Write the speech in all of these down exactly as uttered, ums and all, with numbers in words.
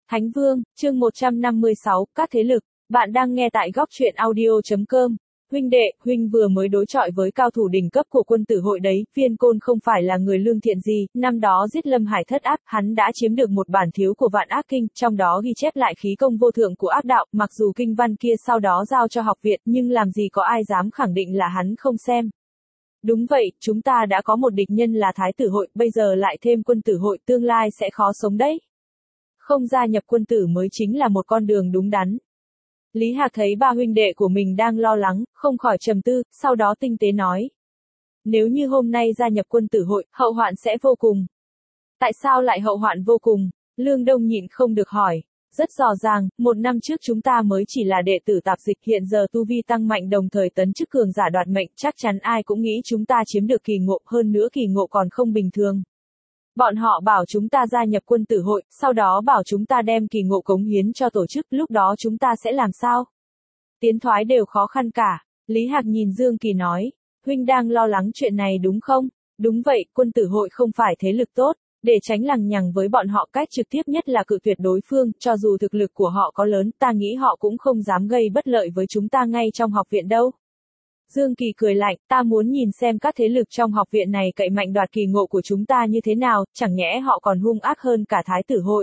Thánh Vương, chương một trăm năm mươi sáu, các thế lực. Bạn đang nghe tại góc truyện audio chấm com. Huynh đệ, huynh vừa mới đối chọi với cao thủ đỉnh cấp của quân tử hội đấy, Viên Côn không phải là người lương thiện gì, năm đó giết Lâm Hải thất ác, hắn đã chiếm được một bản thiếu của Vạn Ác Kinh, trong đó ghi chép lại khí công vô thượng của ác đạo, mặc dù kinh văn kia sau đó giao cho học viện, nhưng làm gì có ai dám khẳng định là hắn không xem. Đúng vậy, chúng ta đã có một địch nhân là Thái tử hội, bây giờ lại thêm quân tử hội, tương lai sẽ khó sống đấy. Không gia nhập quân tử mới chính là một con đường đúng đắn. Lý Hạc thấy ba huynh đệ của mình đang lo lắng, không khỏi trầm tư, sau đó tinh tế nói. Nếu như hôm nay gia nhập quân tử hội, hậu hoạn sẽ vô cùng. Tại sao lại hậu hoạn vô cùng? Lương Đông nhịn không được hỏi. Rất rõ ràng, một năm trước chúng ta mới chỉ là đệ tử tạp dịch, hiện giờ tu vi tăng mạnh đồng thời tấn chức cường giả đoạt mệnh, chắc chắn ai cũng nghĩ chúng ta chiếm được kỳ ngộ, hơn nữa kỳ ngộ còn không bình thường. Bọn họ bảo chúng ta gia nhập quân tử hội, sau đó bảo chúng ta đem kỳ ngộ cống hiến cho tổ chức, lúc đó chúng ta sẽ làm sao? Tiến thoái đều khó khăn cả. Lý Hạc nhìn Dương Kỳ nói, huynh đang lo lắng chuyện này đúng không? Đúng vậy, quân tử hội không phải thế lực tốt, để tránh lằng nhằng với bọn họ cách trực tiếp nhất là cự tuyệt đối phương, cho dù thực lực của họ có lớn, ta nghĩ họ cũng không dám gây bất lợi với chúng ta ngay trong học viện đâu. Dương Kỳ cười lạnh, ta muốn nhìn xem các thế lực trong học viện này cậy mạnh đoạt kỳ ngộ của chúng ta như thế nào, chẳng nhẽ họ còn hung ác hơn cả Thái tử hội.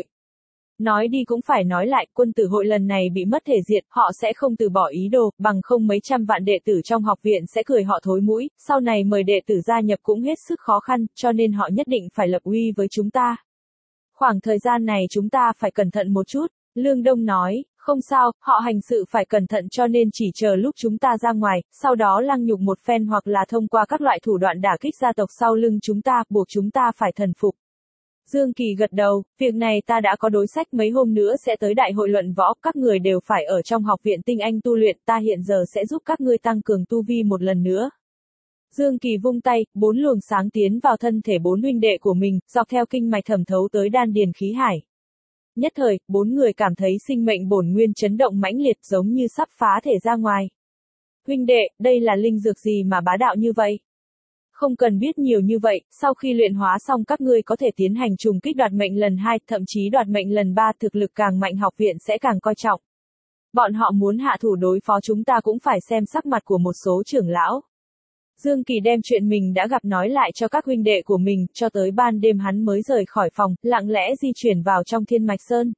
Nói đi cũng phải nói lại, quân tử hội lần này bị mất thể diện, họ sẽ không từ bỏ ý đồ, bằng không mấy trăm vạn đệ tử trong học viện sẽ cười họ thối mũi, sau này mời đệ tử gia nhập cũng hết sức khó khăn, cho nên họ nhất định phải lập uy với chúng ta. Khoảng thời gian này chúng ta phải cẩn thận một chút, Lương Đông nói. Không sao, họ hành sự phải cẩn thận cho nên chỉ chờ lúc chúng ta ra ngoài, sau đó lăng nhục một phen hoặc là thông qua các loại thủ đoạn đả kích gia tộc sau lưng chúng ta, buộc chúng ta phải thần phục. Dương Kỳ gật đầu, việc này ta đã có đối sách, mấy hôm nữa sẽ tới đại hội luận võ, các người đều phải ở trong học viện tinh anh tu luyện, ta hiện giờ sẽ giúp các ngươi tăng cường tu vi một lần nữa. Dương Kỳ vung tay, bốn luồng sáng tiến vào thân thể bốn huynh đệ của mình, dọc theo kinh mạch thẩm thấu tới đan điền khí hải. Nhất thời, bốn người cảm thấy sinh mệnh bổn nguyên chấn động mãnh liệt giống như sắp phá thể ra ngoài. Huynh đệ, đây là linh dược gì mà bá đạo như vậy? Không cần biết nhiều như vậy, sau khi luyện hóa xong các ngươi có thể tiến hành trùng kích đoạt mệnh lần hai, thậm chí đoạt mệnh lần ba, thực lực càng mạnh học viện sẽ càng coi trọng. Bọn họ muốn hạ thủ đối phó chúng ta cũng phải xem sắc mặt của một số trưởng lão. Dương Kỳ đem chuyện mình đã gặp nói lại cho các huynh đệ của mình, cho tới ban đêm hắn mới rời khỏi phòng, lặng lẽ di chuyển vào trong Thiên Mạch Sơn.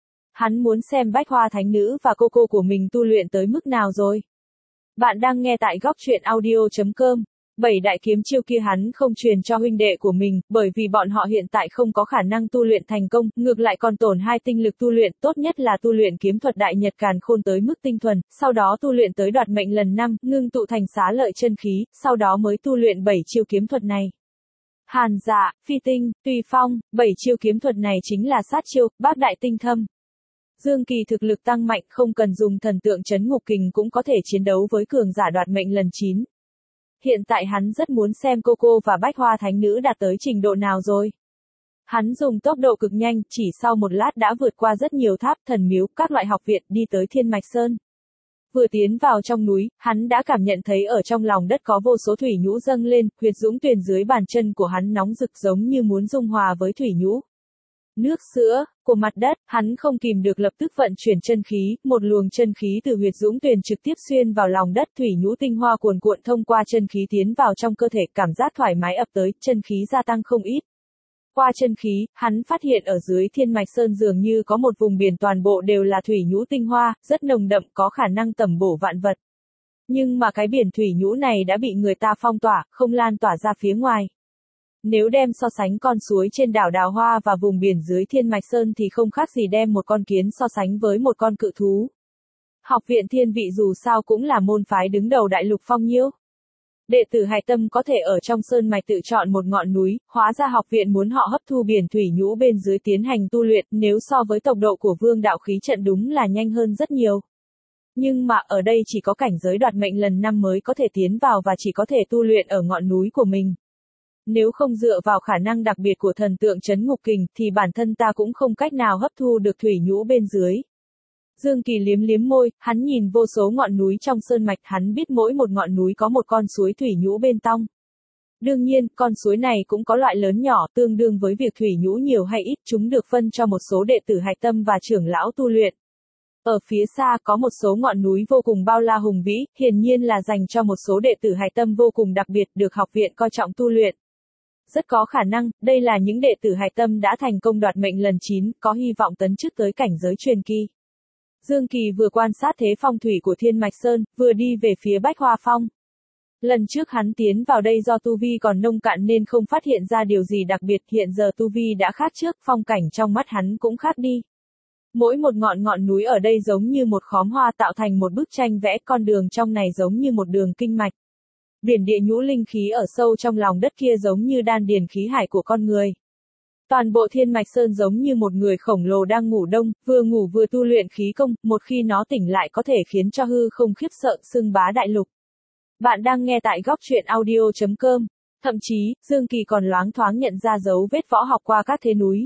Hắn muốn xem Bách Hoa Thánh Nữ và cô cô của mình tu luyện tới mức nào rồi. Bạn đang nghe tại góc truyện audio chấm com. Bảy đại kiếm chiêu kia hắn không truyền cho huynh đệ của mình, bởi vì bọn họ hiện tại không có khả năng tu luyện thành công, ngược lại còn tổn hai tinh lực tu luyện, tốt nhất là tu luyện kiếm thuật đại nhật càn khôn tới mức tinh thuần, sau đó tu luyện tới đoạt mệnh lần năm, ngưng tụ thành xá lợi chân khí, sau đó mới tu luyện bảy chiêu kiếm thuật này. Hàn Dạ, Phi Tinh, Tùy Phong, bảy chiêu kiếm thuật này chính là sát chiêu, bát đại tinh thâm. Dương Kỳ thực lực tăng mạnh, không cần dùng thần tượng trấn ngục kình cũng có thể chiến đấu với cường giả đoạt mệnh lần chín. Hiện tại hắn rất muốn xem cô cô và Bách Hoa Thánh Nữ đạt tới trình độ nào rồi. Hắn dùng tốc độ cực nhanh, chỉ sau một lát đã vượt qua rất nhiều tháp, thần miếu, các loại học viện, đi tới Thiên Mạch Sơn. Vừa tiến vào trong núi, hắn đã cảm nhận thấy ở trong lòng đất có vô số thủy nhũ dâng lên, huyệt dũng tuyền dưới bàn chân của hắn nóng rực giống như muốn dung hòa với thủy nhũ. Nước sữa của mặt đất, hắn không kìm được lập tức vận chuyển chân khí, một luồng chân khí từ huyệt dũng tuyền trực tiếp xuyên vào lòng đất, thủy nhũ tinh hoa cuồn cuộn thông qua chân khí tiến vào trong cơ thể, cảm giác thoải mái ập tới, chân khí gia tăng không ít. Qua chân khí, hắn phát hiện ở dưới Thiên Mạch Sơn dường như có một vùng biển toàn bộ đều là thủy nhũ tinh hoa, rất nồng đậm, có khả năng tẩm bổ vạn vật. Nhưng mà cái biển thủy nhũ này đã bị người ta phong tỏa, không lan tỏa ra phía ngoài. Nếu đem so sánh con suối trên đảo Đào Hoa và vùng biển dưới Thiên Mạch Sơn thì không khác gì đem một con kiến so sánh với một con cự thú. Học viện Thiên Vị dù sao cũng là môn phái đứng đầu đại lục phong nhiêu. Đệ tử hài tâm có thể ở trong sơn mạch tự chọn một ngọn núi, hóa ra học viện muốn họ hấp thu biển thủy nhũ bên dưới tiến hành tu luyện, nếu so với tốc độ của vương đạo khí trận đúng là nhanh hơn rất nhiều. Nhưng mà ở đây chỉ có cảnh giới đoạt mệnh lần năm mới có thể tiến vào và chỉ có thể tu luyện ở ngọn núi của mình. Nếu không dựa vào khả năng đặc biệt của thần tượng trấn ngục kình thì bản thân ta cũng không cách nào hấp thu được thủy nhũ bên dưới. Dương Kỳ liếm liếm môi, hắn nhìn vô số ngọn núi trong sơn mạch, hắn biết mỗi một ngọn núi có một con suối thủy nhũ bên trong. Đương nhiên, con suối này cũng có loại lớn nhỏ, tương đương với việc thủy nhũ nhiều hay ít, chúng được phân cho một số đệ tử hạch tâm và trưởng lão tu luyện. Ở phía xa có một số ngọn núi vô cùng bao la hùng vĩ, hiển nhiên là dành cho một số đệ tử hạch tâm vô cùng đặc biệt được học viện coi trọng tu luyện. Rất có khả năng, đây là những đệ tử hạch tâm đã thành công đoạt mệnh lần chín, có hy vọng tấn chức tới cảnh giới truyền kỳ. Dương Kỳ vừa quan sát thế phong thủy của Thiên Mạch Sơn, vừa đi về phía Bách Hoa Phong. Lần trước hắn tiến vào đây do tu vi còn nông cạn nên không phát hiện ra điều gì đặc biệt, hiện giờ tu vi đã khác trước, phong cảnh trong mắt hắn cũng khác đi. Mỗi một ngọn ngọn núi ở đây giống như một khóm hoa tạo thành một bức tranh vẽ, con đường trong này giống như một đường kinh mạch. Biển địa nhũ linh khí ở sâu trong lòng đất kia giống như đan điền khí hải của con người. Toàn bộ Thiên Mạch Sơn giống như một người khổng lồ đang ngủ đông, vừa ngủ vừa tu luyện khí công, một khi nó tỉnh lại có thể khiến cho hư không khiếp sợ, xưng bá đại lục. Bạn đang nghe tại góc truyện audio chấm com. Thậm chí, Dương Kỳ còn loáng thoáng nhận ra dấu vết võ học qua các thế núi.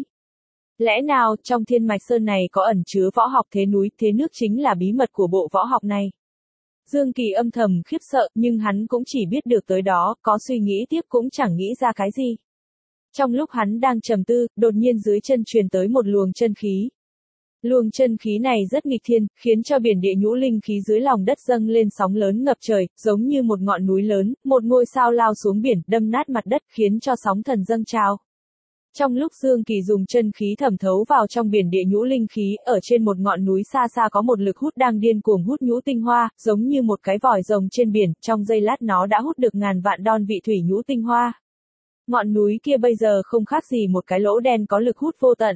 Lẽ nào, trong Thiên Mạch Sơn này có ẩn chứa võ học thế núi, thế nước chính là bí mật của bộ võ học này. Dương Kỳ âm thầm khiếp sợ, nhưng hắn cũng chỉ biết được tới đó, có suy nghĩ tiếp cũng chẳng nghĩ ra cái gì. Trong lúc hắn đang trầm tư, đột nhiên dưới chân truyền tới một luồng chân khí. Luồng chân khí này rất nghịch thiên, khiến cho biển địa nhũ linh khí dưới lòng đất dâng lên sóng lớn ngập trời, giống như một ngọn núi lớn, một ngôi sao lao xuống biển, đâm nát mặt đất, khiến cho sóng thần dâng trào. Trong lúc Dương Kỳ dùng chân khí thẩm thấu vào trong biển địa nhũ linh khí, ở trên một ngọn núi xa xa có một lực hút đang điên cuồng hút nhũ tinh hoa, giống như một cái vòi rồng trên biển, trong giây lát nó đã hút được ngàn vạn đon vị thủy nhũ tinh hoa. Ngọn núi kia bây giờ không khác gì một cái lỗ đen có lực hút vô tận.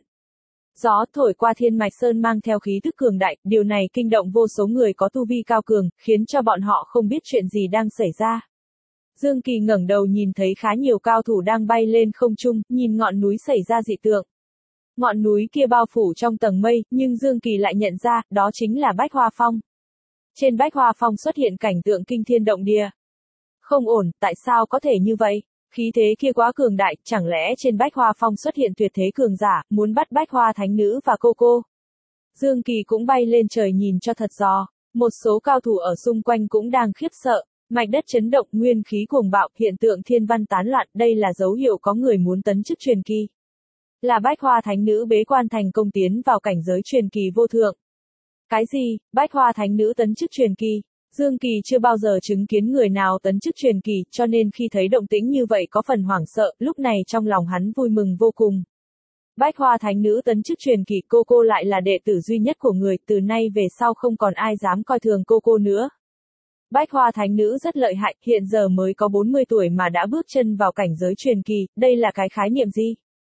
Gió thổi qua Thiên Mạch Sơn mang theo khí tức cường đại, điều này kinh động vô số người có tu vi cao cường, khiến cho bọn họ không biết chuyện gì đang xảy ra. Dương Kỳ ngẩng đầu nhìn thấy khá nhiều cao thủ đang bay lên không trung, nhìn ngọn núi xảy ra dị tượng. Ngọn núi kia bao phủ trong tầng mây, nhưng Dương Kỳ lại nhận ra, đó chính là Bách Hoa Phong. Trên Bách Hoa Phong xuất hiện cảnh tượng kinh thiên động địa. Không ổn, tại sao có thể như vậy? Khí thế kia quá cường đại, chẳng lẽ trên Bách Hoa Phong xuất hiện tuyệt thế cường giả, muốn bắt Bách Hoa Thánh Nữ và cô cô? Dương Kỳ cũng bay lên trời nhìn cho thật rõ. Một số cao thủ ở xung quanh cũng đang khiếp sợ. Mạch đất chấn động, nguyên khí cuồng bạo, hiện tượng thiên văn tán loạn, đây là dấu hiệu có người muốn tấn chức truyền kỳ. Là Bách Hoa Thánh Nữ bế quan thành công tiến vào cảnh giới truyền kỳ vô thượng. Cái gì? Bách Hoa Thánh Nữ tấn chức truyền kỳ? Dương Kỳ chưa bao giờ chứng kiến người nào tấn chức truyền kỳ, cho nên khi thấy động tĩnh như vậy có phần hoảng sợ, lúc này trong lòng hắn vui mừng vô cùng. Bách Hoa Thánh Nữ tấn chức truyền kỳ, cô cô lại là đệ tử duy nhất của người, từ nay về sau không còn ai dám coi thường cô cô nữa. Bách Hoa Thánh Nữ rất lợi hại, hiện giờ mới có bốn mươi tuổi mà đã bước chân vào cảnh giới truyền kỳ, đây là cái khái niệm gì?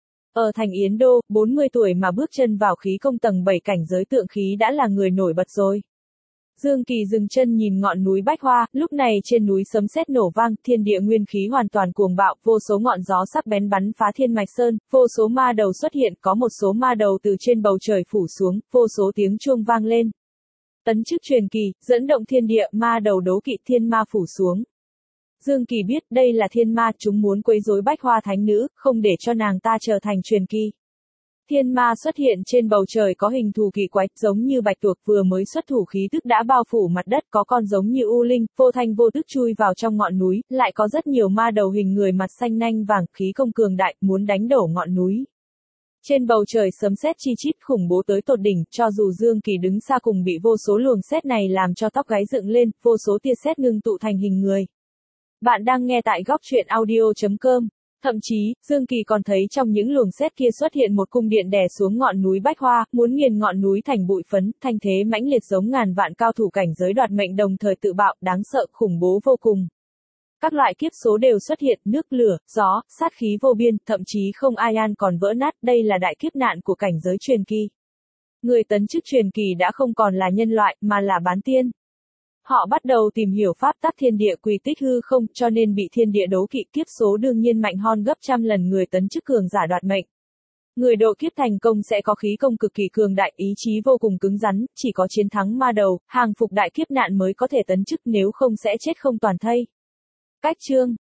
Ở thành Yến Đô, bốn mươi tuổi mà bước chân vào khí công tầng bảy cảnh giới tượng khí đã là người nổi bật rồi. Dương Kỳ dừng chân nhìn ngọn núi Bách Hoa, lúc này trên núi sấm sét nổ vang, thiên địa nguyên khí hoàn toàn cuồng bạo, vô số ngọn gió sắc bén bắn phá Thiên Mạch Sơn, vô số ma đầu xuất hiện, có một số ma đầu từ trên bầu trời phủ xuống, vô số tiếng chuông vang lên. Tấn chức truyền kỳ, dẫn động thiên địa, ma đầu đấu kỵ, thiên ma phủ xuống. Dương Kỳ biết đây là thiên ma, chúng muốn quấy rối Bách Hoa Thánh Nữ, không để cho nàng ta trở thành truyền kỳ. Thiên ma xuất hiện trên bầu trời có hình thù kỳ quái, giống như bạch tuộc, vừa mới xuất thủ khí tức đã bao phủ mặt đất, có con giống như u linh, vô thanh vô tức chui vào trong ngọn núi, lại có rất nhiều ma đầu hình người mặt xanh nanh vàng, khí công cường đại, muốn đánh đổ ngọn núi. Trên bầu trời sấm sét chi chít khủng bố tới tột đỉnh, cho dù Dương Kỳ đứng xa cùng bị vô số luồng sét này làm cho tóc gáy dựng lên, vô số tia sét ngưng tụ thành hình người. Bạn đang nghe tại góc truyện audio chấm com. Thậm chí, Dương Kỳ còn thấy trong những luồng sét kia xuất hiện một cung điện đè xuống ngọn núi Bách Hoa, muốn nghiền ngọn núi thành bụi phấn, thanh thế mãnh liệt giống ngàn vạn cao thủ cảnh giới đoạt mệnh đồng thời tự bạo, đáng sợ, khủng bố vô cùng. Các loại kiếp số đều xuất hiện, nước lửa, gió, sát khí vô biên, thậm chí không ai an còn vỡ nát, đây là đại kiếp nạn của cảnh giới truyền kỳ. Người tấn chức truyền kỳ đã không còn là nhân loại, mà là bán tiên. Họ bắt đầu tìm hiểu pháp tắc thiên địa quy tích hư không, cho nên bị thiên địa đấu kỵ, kiếp số đương nhiên mạnh hơn gấp trăm lần người tấn chức cường giả đoạt mệnh. Người độ kiếp thành công sẽ có khí công cực kỳ cường đại, ý chí vô cùng cứng rắn, chỉ có chiến thắng ma đầu, hàng phục đại kiếp nạn mới có thể tấn chức, nếu không sẽ chết không toàn thây. Cách chương